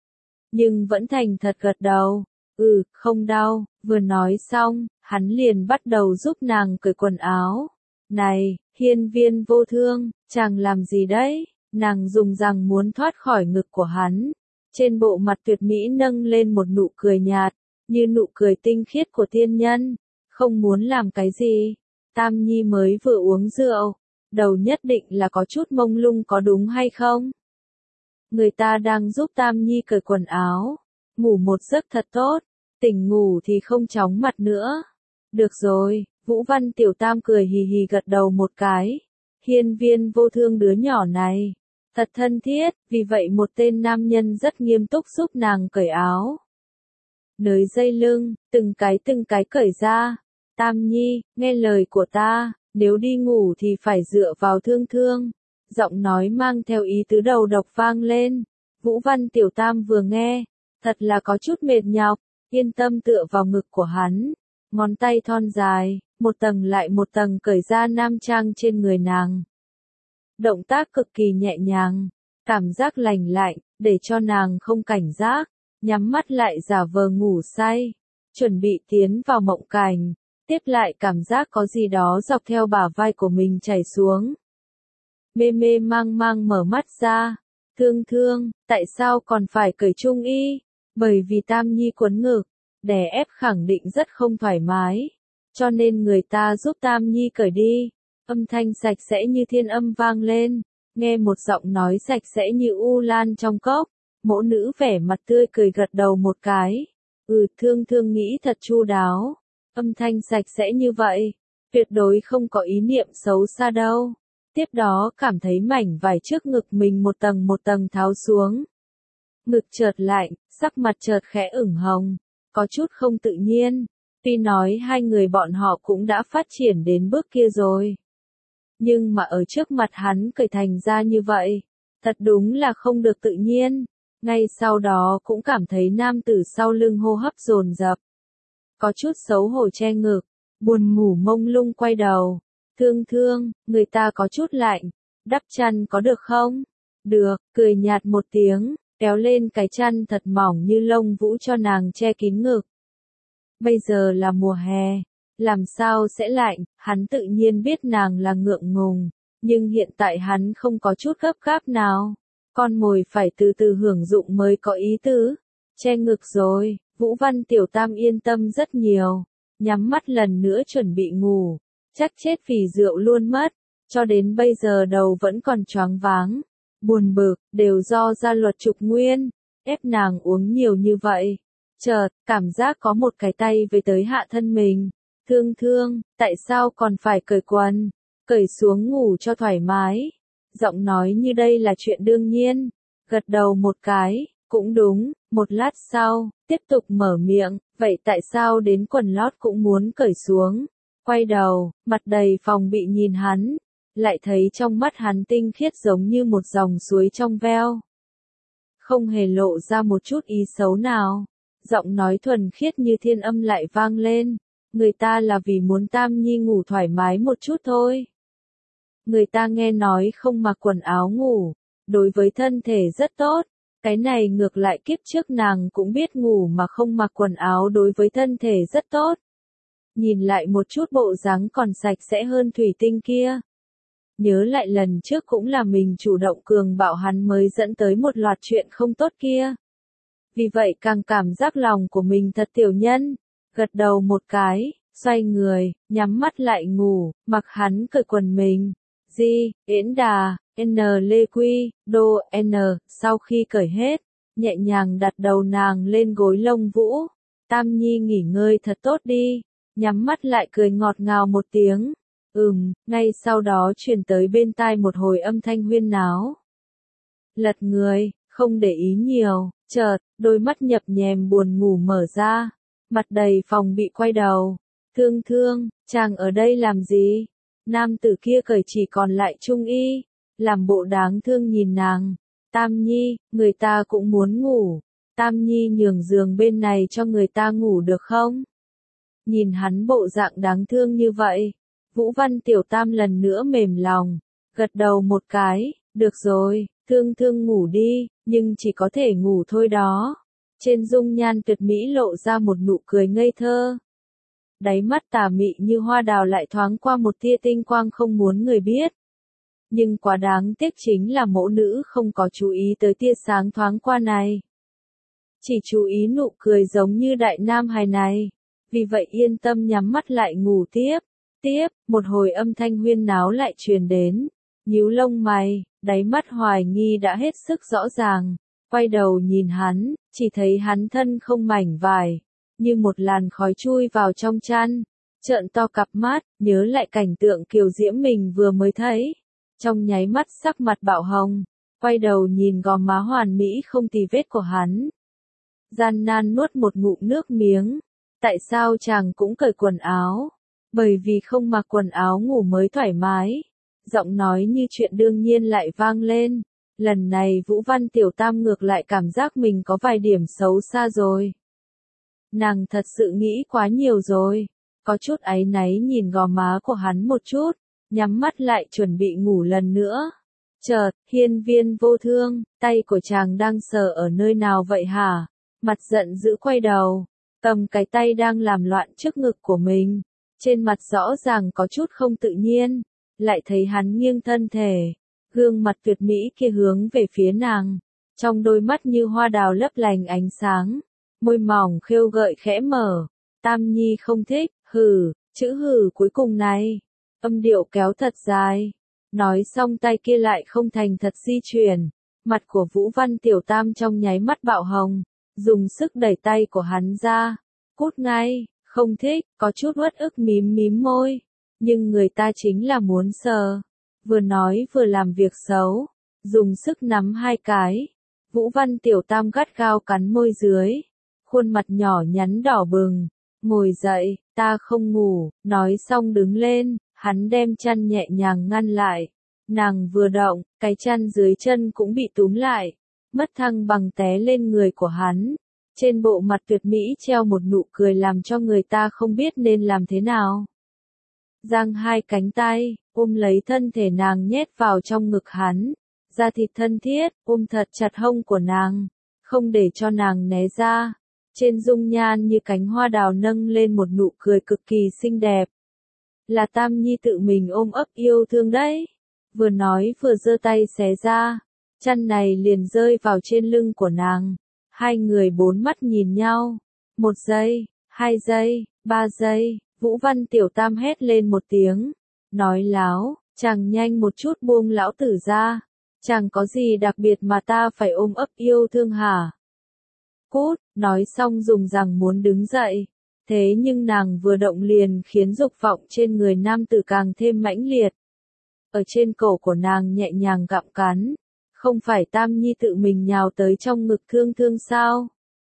Nhưng vẫn thành thật gật đầu. Không đau. Vừa nói xong, hắn liền bắt đầu giúp nàng cởi quần áo. Này, Hiên Viên Vô Thương, chàng làm gì đấy? Nàng dùng rằng muốn thoát khỏi ngực của hắn. Trên bộ mặt tuyệt mỹ nâng lên một nụ cười nhạt. như nụ cười tinh khiết của tiên nhân. Không muốn làm cái gì? Tam Nhi mới vừa uống rượu, đầu nhất định là có chút mông lung có đúng hay không? Người ta đang giúp Tam Nhi cởi quần áo, ngủ một giấc thật tốt, tỉnh ngủ thì không chóng mặt nữa. Được rồi, Vũ Văn Tiểu Tam cười hì hì gật đầu một cái. Hiên Viên Vô Thương đứa nhỏ này, thật thân thiết, vì vậy một tên nam nhân rất nghiêm túc giúp nàng cởi áo. Nới dây lưng, từng cái cởi ra. Tam Nhi, nghe lời của ta, nếu đi ngủ thì phải dựa vào Thương Thương. Giọng nói mang theo ý tứ đầu độc vang lên. Vũ Văn Tiểu Tam vừa nghe, thật là có chút mệt nhọc, yên tâm tựa vào ngực của hắn. Ngón tay thon dài, một tầng lại một tầng cởi ra nam trang trên người nàng. Động tác cực kỳ nhẹ nhàng, cảm giác lành lạnh, để cho nàng không cảnh giác, nhắm mắt lại giả vờ ngủ say, chuẩn bị tiến vào mộng cảnh. Tiếp lại cảm giác có gì đó dọc theo bả vai của mình chảy xuống. Mê mê mang mang mở mắt ra. Thương Thương, tại sao còn phải cởi trung y? Bởi vì Tam Nhi quấn ngực, đè ép khẳng định rất không thoải mái. Cho nên người ta giúp Tam Nhi cởi đi. Âm thanh sạch sẽ như thiên âm vang lên. Nghe một giọng nói sạch sẽ như u lan trong cốc. Mẫu nữ vẻ mặt tươi cười gật đầu một cái. Thương Thương nghĩ thật chu đáo. Âm thanh sạch sẽ như vậy, tuyệt đối không có ý niệm xấu xa đâu. Tiếp đó cảm thấy mảnh vải trước ngực mình một tầng tháo xuống. Ngực chợt lạnh, sắc mặt chợt khẽ ửng hồng, có chút không tự nhiên. Tuy nói hai người bọn họ cũng đã phát triển đến bước kia rồi. Nhưng mà ở trước mặt hắn cởi thành ra như vậy, thật đúng là không được tự nhiên. Ngay sau đó cũng cảm thấy nam tử sau lưng hô hấp dồn dập. Có chút xấu hổ che ngực, buồn ngủ mông lung quay đầu. Thương Thương, người ta có chút lạnh, đắp chăn có được không? Được, cười nhạt một tiếng, kéo lên cái chăn thật mỏng như lông vũ cho nàng che kín ngực. Bây giờ là mùa hè, làm sao sẽ lạnh, hắn tự nhiên biết nàng là ngượng ngùng, nhưng hiện tại hắn không có chút gấp gáp nào. Con mồi phải từ từ hưởng dụng mới có ý tứ. Che ngực rồi. Vũ Văn Tiểu Tam yên tâm rất nhiều, nhắm mắt lần nữa chuẩn bị ngủ, chắc chết vì rượu luôn mất, cho đến bây giờ đầu vẫn còn choáng váng, buồn bực, đều do gia luật trục nguyên, ép nàng uống nhiều như vậy. Chợt, cảm giác có một cái tay về tới hạ thân mình. Thương Thương, tại sao còn phải cởi quần, cởi xuống ngủ cho thoải mái. Giọng nói như đây là chuyện đương nhiên, gật đầu một cái. Cũng đúng, một lát sau, tiếp tục mở miệng, vậy tại sao đến quần lót cũng muốn cởi xuống? Quay đầu, mặt đầy phòng bị nhìn hắn, lại thấy trong mắt hắn tinh khiết giống như một dòng suối trong veo. Không hề lộ ra một chút ý xấu nào, giọng nói thuần khiết như thiên âm lại vang lên, người ta là vì muốn Tam Nhi ngủ thoải mái một chút thôi. Người ta nghe nói không mặc quần áo ngủ, đối với thân thể rất tốt. Cái này ngược lại kiếp trước nàng cũng biết ngủ mà không mặc quần áo đối với thân thể rất tốt. Nhìn lại một chút bộ dáng còn sạch sẽ hơn thủy tinh kia. Nhớ lại lần trước cũng là mình chủ động cường bạo hắn mới dẫn tới một loạt chuyện không tốt kia. Vì vậy càng cảm giác lòng của mình thật tiểu nhân. Gật đầu một cái, xoay người, nhắm mắt lại ngủ, mặc hắn cởi quần mình. Yễn Đà, N Lê Quy, Đô, N, sau khi cởi hết, nhẹ nhàng đặt đầu nàng lên gối lông vũ. Tam Nhi nghỉ ngơi thật tốt đi, nhắm mắt lại cười ngọt ngào một tiếng. Ngay sau đó truyền tới bên tai một hồi âm thanh huyên náo. Lật người, không để ý nhiều, chợt, đôi mắt nhập nhèm buồn ngủ mở ra, mặt đầy phòng bị quay đầu. Thương Thương, chàng ở đây làm gì? Nam tử kia cởi chỉ còn lại trung y, làm bộ đáng thương nhìn nàng. Tam Nhi, người ta cũng muốn ngủ. Tam Nhi nhường giường bên này cho người ta ngủ được không? Nhìn hắn bộ dạng đáng thương như vậy, Vũ Văn Tiểu Tam lần nữa mềm lòng, gật đầu một cái, được rồi, Thương Thương ngủ đi, nhưng chỉ có thể ngủ thôi đó. Trên dung nhan tuyệt mỹ lộ ra một nụ cười ngây thơ. Đáy mắt tà mị như hoa đào lại thoáng qua một tia tinh quang không muốn người biết. Nhưng quá đáng tiếc chính là mẫu nữ không có chú ý tới tia sáng thoáng qua này. chỉ chú ý nụ cười giống như đại nam hài này. Vì vậy yên tâm nhắm mắt lại ngủ tiếp. Một hồi âm thanh huyên náo lại truyền đến. Nhíu lông mày, đáy mắt hoài nghi đã hết sức rõ ràng. Quay đầu nhìn hắn, chỉ thấy hắn thân không mảnh vải, như một làn khói chui vào trong chăn. Trợn to cặp mắt, nhớ lại cảnh tượng kiều diễm mình vừa mới thấy. Trong nháy mắt sắc mặt bạo hồng, quay đầu nhìn gò má hoàn mỹ không tì vết của hắn. Gian nan nuốt một ngụm nước miếng. Tại sao chàng cũng cởi quần áo? Bởi vì không mặc quần áo ngủ mới thoải mái. Giọng nói như chuyện đương nhiên lại vang lên. Lần này Vũ Văn Tiểu Tam ngược lại cảm giác mình có vài điểm xấu xa rồi. Nàng thật sự nghĩ quá nhiều rồi. Có chút áy náy nhìn gò má của hắn một chút, nhắm mắt lại chuẩn bị ngủ lần nữa. Chợt, Hiên Viên Vô Thương, tay của chàng đang sờ ở nơi nào vậy hả? Mặt giận dữ quay đầu, cầm cái tay đang làm loạn trước ngực của mình. Trên mặt rõ ràng có chút không tự nhiên, lại thấy hắn nghiêng thân thể. Gương mặt tuyệt mỹ kia hướng về phía nàng, trong đôi mắt như hoa đào lấp lánh ánh sáng, môi mỏng khêu gợi khẽ mở. Tam Nhi không thích, hừ, chữ hừ cuối cùng này, âm điệu kéo thật dài. Nói xong tay kia lại không thành thật di chuyển, mặt của Vũ Văn Tiểu Tam trong nháy mắt bạo hồng, dùng sức đẩy tay của hắn ra. Cút ngay, không thích, có chút uất ức mím mím môi, nhưng người ta chính là muốn sờ. Vừa nói vừa làm việc xấu, dùng sức nắm hai cái. Vũ Văn Tiểu Tam gắt gao cắn môi dưới, khuôn mặt nhỏ nhắn đỏ bừng. Ngồi dậy, ta không ngủ, nói xong đứng lên, hắn đem chăn nhẹ nhàng ngăn lại. Nàng vừa động, cái chăn dưới chân cũng bị túm lại, mất thăng bằng té lên người của hắn. Trên bộ mặt tuyệt mỹ treo một nụ cười làm cho người ta không biết nên làm thế nào. Giang hai cánh tay, ôm lấy thân thể nàng nhét vào trong ngực hắn, da thịt thân thiết, ôm thật chặt hông của nàng, không để cho nàng né ra. Trên dung nhan như cánh hoa đào nâng lên một nụ cười cực kỳ xinh đẹp. Là Tam Nhi tự mình ôm ấp yêu thương đấy. Vừa nói vừa giơ tay xé ra, chăn này liền rơi vào trên lưng của nàng. Hai người bốn mắt nhìn nhau. 1 giây, 2 giây, 3 giây, Vũ Văn Tiểu Tam hét lên một tiếng. Nói láo, chàng nhanh một chút buông lão tử ra. Chàng có gì đặc biệt mà ta phải ôm ấp yêu thương hả? Cút, nói xong dùng rằng muốn đứng dậy. Thế nhưng nàng vừa động liền khiến dục vọng trên người nam tử càng thêm mãnh liệt. Ở trên cổ của nàng nhẹ nhàng gặm cắn. Không phải Tam Nhi tự mình nhào tới trong ngực thương thương sao?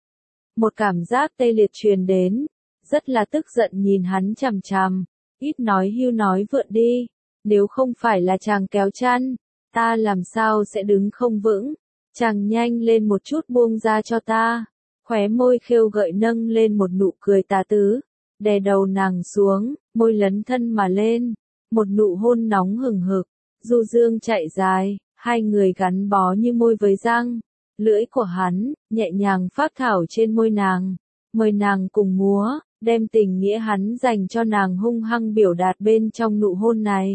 Một cảm giác tê liệt truyền đến. Rất là tức giận nhìn hắn chằm chằm. Ít nói hưu nói vượn đi. Nếu không phải là chàng kéo chăn, ta làm sao sẽ đứng không vững. Chàng nhanh lên một chút buông ra cho ta. Khóe môi khêu gợi nâng lên một nụ cười tà tứ, đè đầu nàng xuống, môi lấn thân mà lên, một nụ hôn nóng hừng hực, du dương chạy dài, hai người gắn bó như môi với răng. Lưỡi của hắn, nhẹ nhàng phác thảo trên môi nàng, mời nàng cùng múa, đem tình nghĩa hắn dành cho nàng hung hăng biểu đạt bên trong nụ hôn này.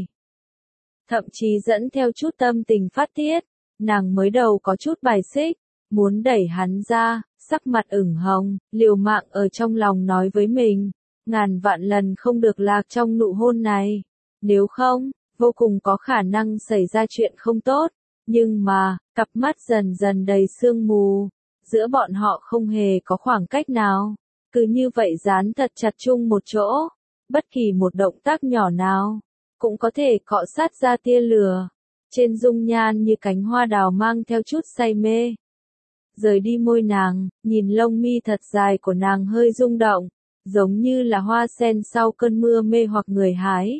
Thậm chí dẫn theo chút tâm tình phát tiết, nàng mới đầu có chút bài xích, muốn đẩy hắn ra, sắc mặt ửng hồng, liều mạng ở trong lòng nói với mình, ngàn vạn lần không được lạc trong nụ hôn này, nếu không, vô cùng có khả năng xảy ra chuyện không tốt. Nhưng mà, cặp mắt dần dần đầy sương mù, giữa bọn họ không hề có khoảng cách nào, cứ như vậy dán thật chặt chung một chỗ, bất kỳ một động tác nhỏ nào, cũng có thể cọ sát ra tia lửa. Trên dung nhan như cánh hoa đào mang theo chút say mê. Rời đi môi nàng, nhìn lông mi thật dài của nàng hơi rung động, giống như là hoa sen sau cơn mưa mê hoặc người hái.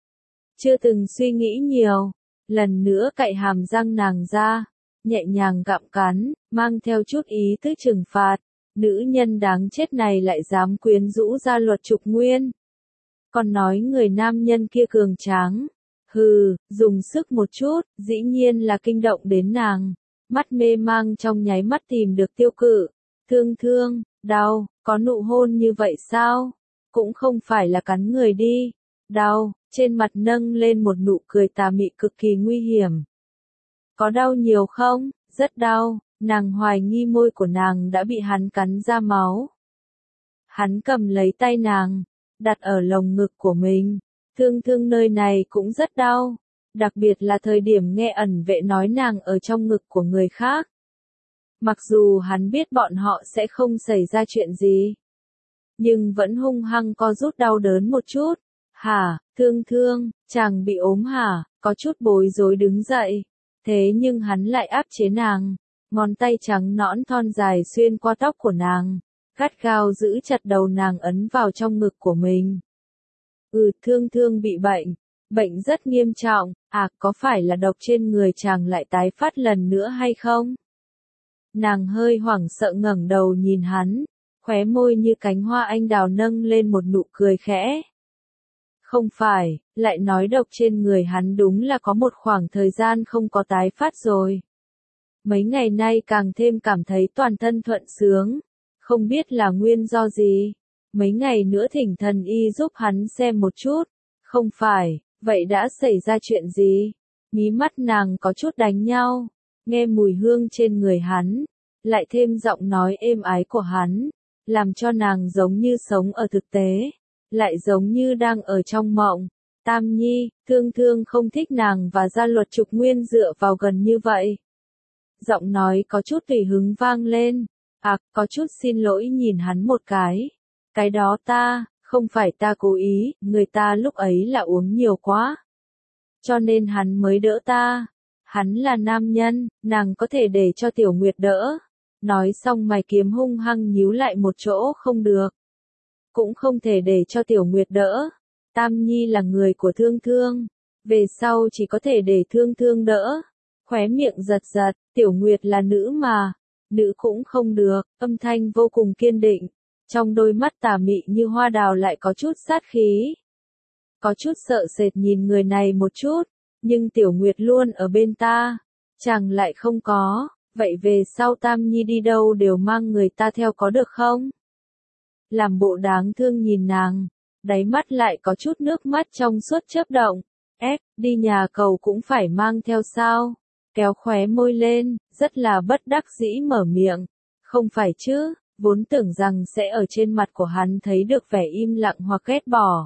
Chưa từng suy nghĩ nhiều, lần nữa cạy hàm răng nàng ra, nhẹ nhàng gặm cắn, mang theo chút ý thức trừng phạt. Nữ nhân đáng chết này lại dám quyến rũ ra luật trục nguyên. Còn nói người nam nhân kia cường tráng. Hừ, dùng sức một chút, dĩ nhiên là kinh động đến nàng. Mắt mê mang trong nháy mắt tìm được tiêu cự. Thương thương, đau, có nụ hôn như vậy sao? Cũng không phải là cắn người đi. Đau, trên mặt nâng lên một nụ cười tà mị cực kỳ nguy hiểm. Có đau nhiều không? Rất đau, Nàng hoài nghi môi của nàng đã bị hắn cắn ra máu. Hắn cầm lấy tay nàng, đặt ở lồng ngực của mình. Thương thương nơi này cũng rất đau. Đặc biệt là thời điểm nghe ẩn vệ nói nàng ở trong ngực của người khác. Mặc dù hắn biết bọn họ sẽ không xảy ra chuyện gì. Nhưng vẫn hung hăng co rút đau đớn một chút. Hả, thương thương, chàng bị ốm hả, có chút bối rối đứng dậy. Thế nhưng hắn lại áp chế nàng. Ngón tay trắng nõn thon dài xuyên qua tóc của nàng. Gắt gao giữ chặt đầu nàng ấn vào trong ngực của mình. Thương thương bị bệnh. Bệnh rất nghiêm trọng, có phải là độc trên người chàng lại tái phát lần nữa hay không? Nàng hơi hoảng sợ ngẩng đầu nhìn hắn, khóe môi như cánh hoa anh đào nâng lên một nụ cười khẽ. Không phải, lại nói độc trên người hắn đúng là có một khoảng thời gian không có tái phát rồi. Mấy ngày nay càng thêm cảm thấy toàn thân thuận sướng, không biết là nguyên do gì. Mấy ngày nữa thỉnh thần y giúp hắn xem một chút. Không phải, vậy đã xảy ra chuyện gì? Mí mắt nàng có chút đánh nhau, nghe mùi hương trên người hắn, lại thêm giọng nói êm ái của hắn, làm cho nàng giống như sống ở thực tế, lại giống như đang ở trong mộng. Tam Nhi, thương thương không thích nàng và Gia Luật Trục Nguyên dựa vào gần như vậy. Giọng nói có chút tùy hứng vang lên, có chút xin lỗi nhìn hắn một cái. Cái đó không phải ta cố ý, người ta lúc ấy là uống nhiều quá. Cho nên hắn mới đỡ ta. Hắn là nam nhân, nàng có thể để cho Tiểu Nguyệt đỡ. Nói xong mày kiếm hung hăng nhíu lại một chỗ không được. Cũng không thể để cho Tiểu Nguyệt đỡ. Tam Nhi là người của thương thương. Về sau chỉ có thể để thương thương đỡ. Khóe miệng giật giật, Tiểu Nguyệt là nữ mà. Nữ cũng không được, âm thanh vô cùng kiên định. Trong đôi mắt tà mị như hoa đào lại có chút sát khí. Có chút sợ sệt nhìn người này một chút, nhưng Tiểu Nguyệt luôn ở bên ta, chàng lại không có, vậy về sau Tam Nhi đi đâu đều mang người ta theo có được không? Làm bộ đáng thương nhìn nàng, đáy mắt lại có chút nước mắt trong suốt chớp động, đi nhà cầu cũng phải mang theo sao? Kéo khóe môi lên, rất là bất đắc dĩ mở miệng, không phải chứ? Vốn tưởng rằng sẽ ở trên mặt của hắn thấy được vẻ im lặng hoặc ghét bỏ.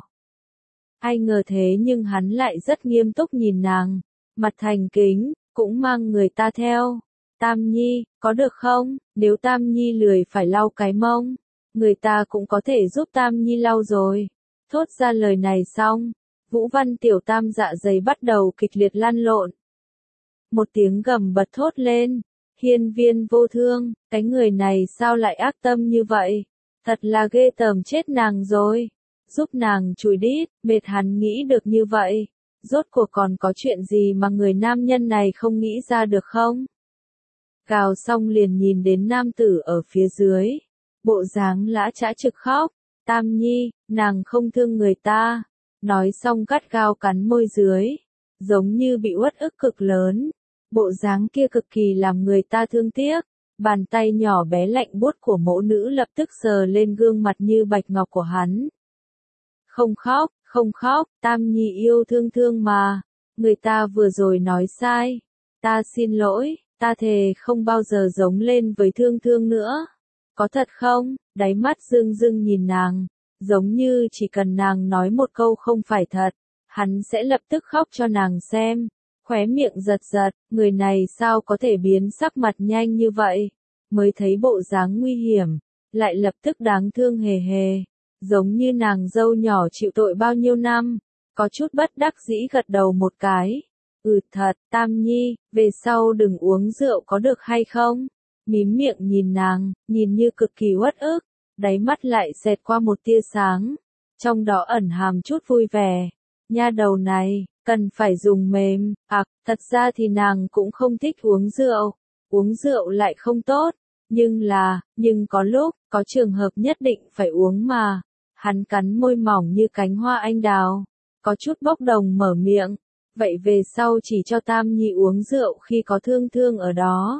Ai ngờ thế nhưng hắn lại rất nghiêm túc nhìn nàng, mặt thành kính, cũng mang người ta theo. Tam Nhi, có được không? Nếu Tam Nhi lười phải lau cái mông, người ta cũng có thể giúp Tam Nhi lau rồi. Thốt ra lời này xong, Vũ Văn Tiểu Tam dạ dày bắt đầu kịch liệt lăn lộn. Một tiếng gầm bật thốt lên. Hiên Viên Vô Thương, cái người này sao lại ác tâm như vậy? Thật là ghê tởm chết nàng rồi. Giúp nàng chùi đít, mệt hắn nghĩ được như vậy. Rốt cuộc còn có chuyện gì mà người nam nhân này không nghĩ ra được không? Cào xong liền nhìn đến nam tử ở phía dưới. Bộ dáng lã chã trực khóc. Tam Nhi, nàng không thương người ta. Nói xong gắt gao cắn môi dưới. Giống như bị uất ức cực lớn. Bộ dáng kia cực kỳ làm người ta thương tiếc. Bàn tay nhỏ bé lạnh buốt của mẫu nữ lập tức sờ lên gương mặt như bạch ngọc của hắn. Không khóc, Tam Nhi yêu thương thương mà. Người ta vừa rồi nói sai. Ta xin lỗi, ta thề không bao giờ giống lên với thương thương nữa. Có thật không? Đáy mắt rưng rưng nhìn nàng. Giống như chỉ cần nàng nói một câu không phải thật, hắn sẽ lập tức khóc cho nàng xem. Khóe miệng giật giật, người này sao có thể biến sắc mặt nhanh như vậy? Mới thấy bộ dáng nguy hiểm, lại lập tức đáng thương hề hề. Giống như nàng dâu nhỏ chịu tội bao nhiêu năm, có chút bất đắc dĩ gật đầu một cái. Thật, Tam Nhi, về sau đừng uống rượu có được hay không? Mím miệng nhìn nàng, nhìn như cực kỳ uất ức, đáy mắt lại xẹt qua một tia sáng, trong đó ẩn hàm chút vui vẻ. Nha đầu này, cần phải dùng mềm, thật ra thì nàng cũng không thích uống rượu lại không tốt, nhưng có lúc, có trường hợp nhất định phải uống mà. Hắn cắn môi mỏng như cánh hoa anh đào, có chút bốc đồng mở miệng, vậy về sau chỉ cho Tam Nhi uống rượu khi có thương thương ở đó.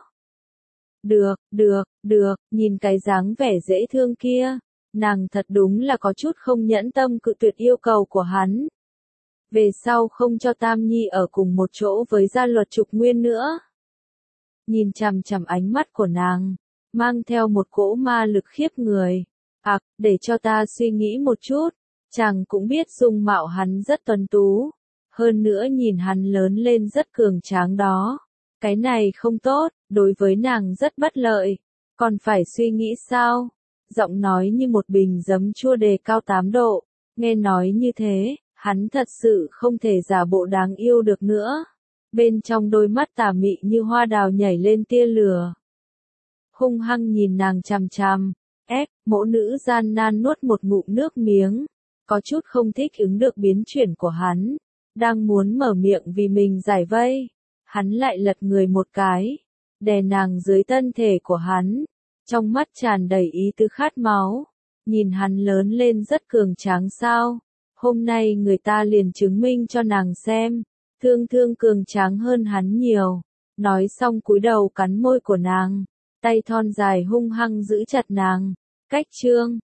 Được, nhìn cái dáng vẻ dễ thương kia, nàng thật đúng là có chút không nhẫn tâm cự tuyệt yêu cầu của hắn. Về sau không cho Tam Nhi ở cùng một chỗ với Gia Luật Trục Nguyên nữa. nhìn chằm chằm ánh mắt của nàng, mang theo một cỗ ma lực khiếp người. Để cho ta suy nghĩ một chút, chàng cũng biết dung mạo hắn rất tuấn tú, hơn nữa nhìn hắn lớn lên rất cường tráng đó. Cái này không tốt, đối với nàng rất bất lợi, còn phải suy nghĩ sao? Giọng nói như một bình giấm chua đề cao 8 độ, nghe nói như thế, hắn thật sự không thể giả bộ đáng yêu được nữa. Bên trong đôi mắt tà mị như hoa đào nhảy lên tia lửa. Hung hăng nhìn nàng chằm chằm, mỗ nữ gian nan nuốt một ngụm nước miếng, có chút không thích ứng được biến chuyển của hắn, đang muốn mở miệng vì mình giải vây, hắn lại lật người một cái, đè nàng dưới thân thể của hắn, trong mắt tràn đầy ý tứ khát máu, nhìn hắn lớn lên rất cường tráng sao, hôm nay người ta liền chứng minh cho nàng xem, thương thương cường tráng hơn hắn nhiều, nói xong cúi đầu cắn môi của nàng, tay thon dài hung hăng giữ chặt nàng, cách chương.